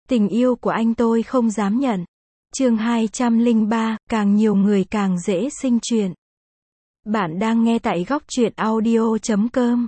Tình yêu của anh tôi không dám nhận. Chương 203, càng nhiều người càng dễ sinh chuyện. Bạn đang nghe tại góc truyện audio.com.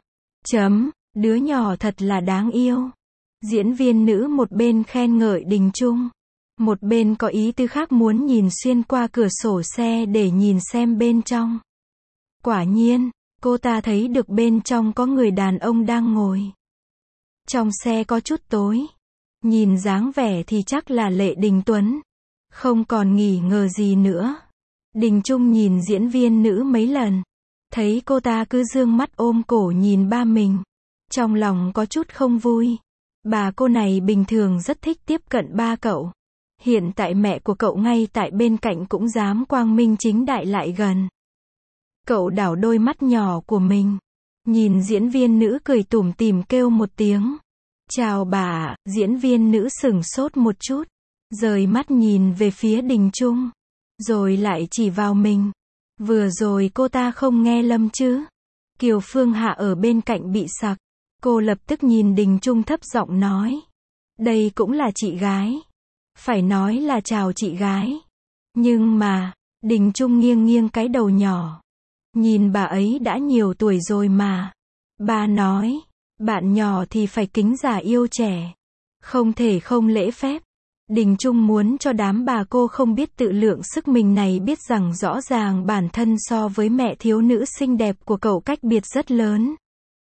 Đứa nhỏ thật là đáng yêu. Diễn viên nữ một bên khen ngợi Đình Chung, một bên có ý tư khác muốn nhìn xuyên qua cửa sổ xe để nhìn xem bên trong. Quả nhiên, cô ta thấy được bên trong có người đàn ông đang ngồi. Trong xe có chút tối. Nhìn dáng vẻ thì chắc là Lệ Đình Tuấn. Không còn nghi ngờ gì nữa. Đình Chung nhìn diễn viên nữ mấy lần. Thấy cô ta cứ dương mắt ôm cổ nhìn ba mình. Trong lòng có chút không vui. Bà cô này bình thường rất thích tiếp cận ba cậu. Hiện tại mẹ của cậu ngay tại bên cạnh cũng dám quang minh chính đại lại gần. Cậu đảo đôi mắt nhỏ của mình. Nhìn diễn viên nữ cười tủm tỉm kêu một tiếng. Chào bà, diễn viên nữ sửng sốt một chút. Rời mắt nhìn về phía Đình Chung. Rồi lại chỉ vào mình. Vừa rồi cô ta không nghe lầm chứ. Kiều Phương Hạ ở bên cạnh bị sặc. Cô lập tức nhìn Đình Chung thấp giọng nói. Đây cũng là chị gái. Phải nói là chào chị gái. Nhưng mà, Đình Chung nghiêng nghiêng cái đầu nhỏ. Nhìn bà ấy đã nhiều tuổi rồi mà. Bà nói, bạn nhỏ thì phải kính già yêu trẻ. Không thể không lễ phép. Đình Chung muốn cho đám bà cô không biết tự lượng sức mình này biết rằng rõ ràng bản thân so với mẹ thiếu nữ xinh đẹp của cậu cách biệt rất lớn.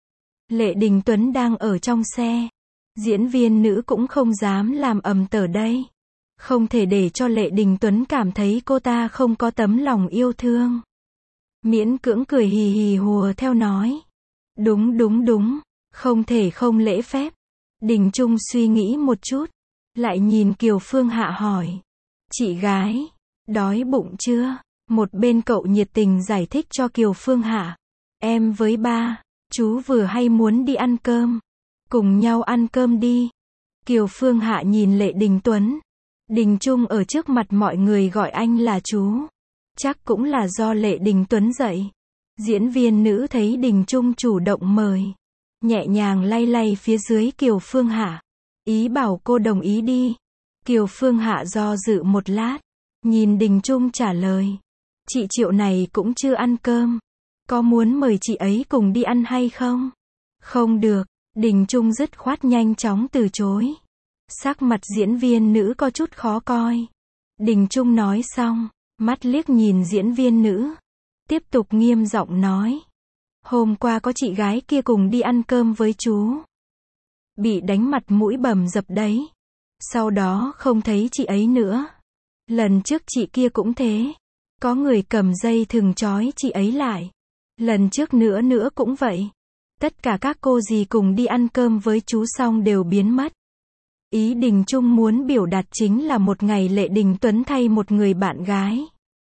Lệ Đình Tuấn đang ở trong xe. Diễn viên nữ cũng không dám làm ầm tở đây. Không thể để cho Lệ Đình Tuấn cảm thấy cô ta không có tấm lòng yêu thương. Miễn cưỡng cười hì hì hùa theo nói. Đúng, không thể không lễ phép. Đình Chung suy nghĩ một chút. Lại nhìn Kiều Phương Hạ hỏi. Chị gái, đói bụng chưa? Một bên cậu nhiệt tình giải thích cho Kiều Phương Hạ. Em với ba, chú vừa hay muốn đi ăn cơm. Cùng nhau ăn cơm đi. Kiều Phương Hạ nhìn Lệ Đình Tuấn. Đình Chung ở trước mặt mọi người gọi anh là chú. Chắc cũng là do Lệ Đình Tuấn dạy. Diễn viên nữ thấy Đình Chung chủ động mời. Nhẹ nhàng lay lay phía dưới Kiều Phương Hạ. Ý bảo cô đồng ý đi. Kiều Phương Hạ do dự một lát. Nhìn Đình Chung trả lời. Chị Triệu này cũng chưa ăn cơm. Có muốn mời chị ấy cùng đi ăn hay không? Không được. Đình Chung dứt khoát nhanh chóng từ chối. Sắc mặt diễn viên nữ có chút khó coi. Đình Chung nói xong. Mắt liếc nhìn diễn viên nữ. Tiếp tục nghiêm giọng nói. Hôm qua có chị gái kia cùng đi ăn cơm với chú. Bị đánh mặt mũi bầm dập đấy. Sau đó không thấy chị ấy nữa. Lần trước chị kia cũng thế. Có người cầm dây thừng trói chị ấy lại. Lần trước nữa cũng vậy. Tất cả các cô dì cùng đi ăn cơm với chú xong đều biến mất. Ý Đình Chung muốn biểu đạt chính là một ngày Lệ Đình Tuấn thay một người bạn gái.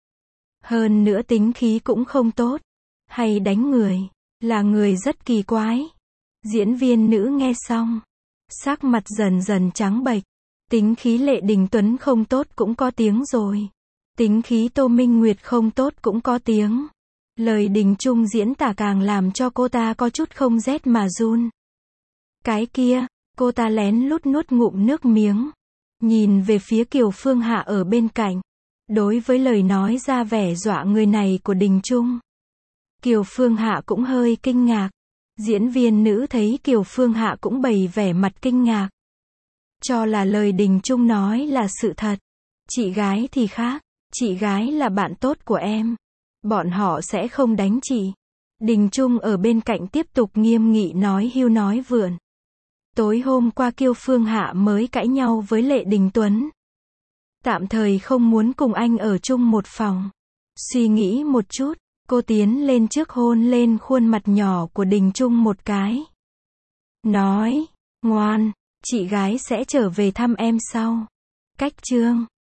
Hơn nữa tính khí cũng không tốt. Hay đánh người. Là người rất kỳ quái. Diễn viên nữ nghe xong. Sắc mặt dần dần trắng bệch. Tính khí Lệ Đình Tuấn không tốt cũng có tiếng rồi. Tính khí Tô Minh Nguyệt không tốt cũng có tiếng. Lời Đình Chung diễn tả càng làm cho cô ta có chút không rét mà run. Cái kia, cô ta lén lút nuốt ngụm nước miếng. Nhìn về phía Kiều Phương Hạ ở bên cạnh. Đối với lời nói ra vẻ dọa người này của Đình Chung. Kiều Phương Hạ cũng hơi kinh ngạc. Diễn viên nữ thấy Kiều Phương Hạ cũng bày vẻ mặt kinh ngạc. Cho là lời Đình Chung nói là sự thật. Chị gái thì khác. Chị gái là bạn tốt của em. Bọn họ sẽ không đánh chị. Đình Chung ở bên cạnh tiếp tục nghiêm nghị nói hưu nói vượn. Tối hôm qua Kiều Phương Hạ mới cãi nhau với Lệ Đình Tuấn. Tạm thời không muốn cùng anh ở chung một phòng. Suy nghĩ một chút, cô tiến lên trước hôn lên khuôn mặt nhỏ của Đình Chung một cái. Nói, ngoan, chị gái sẽ trở về thăm em sau. Cách chương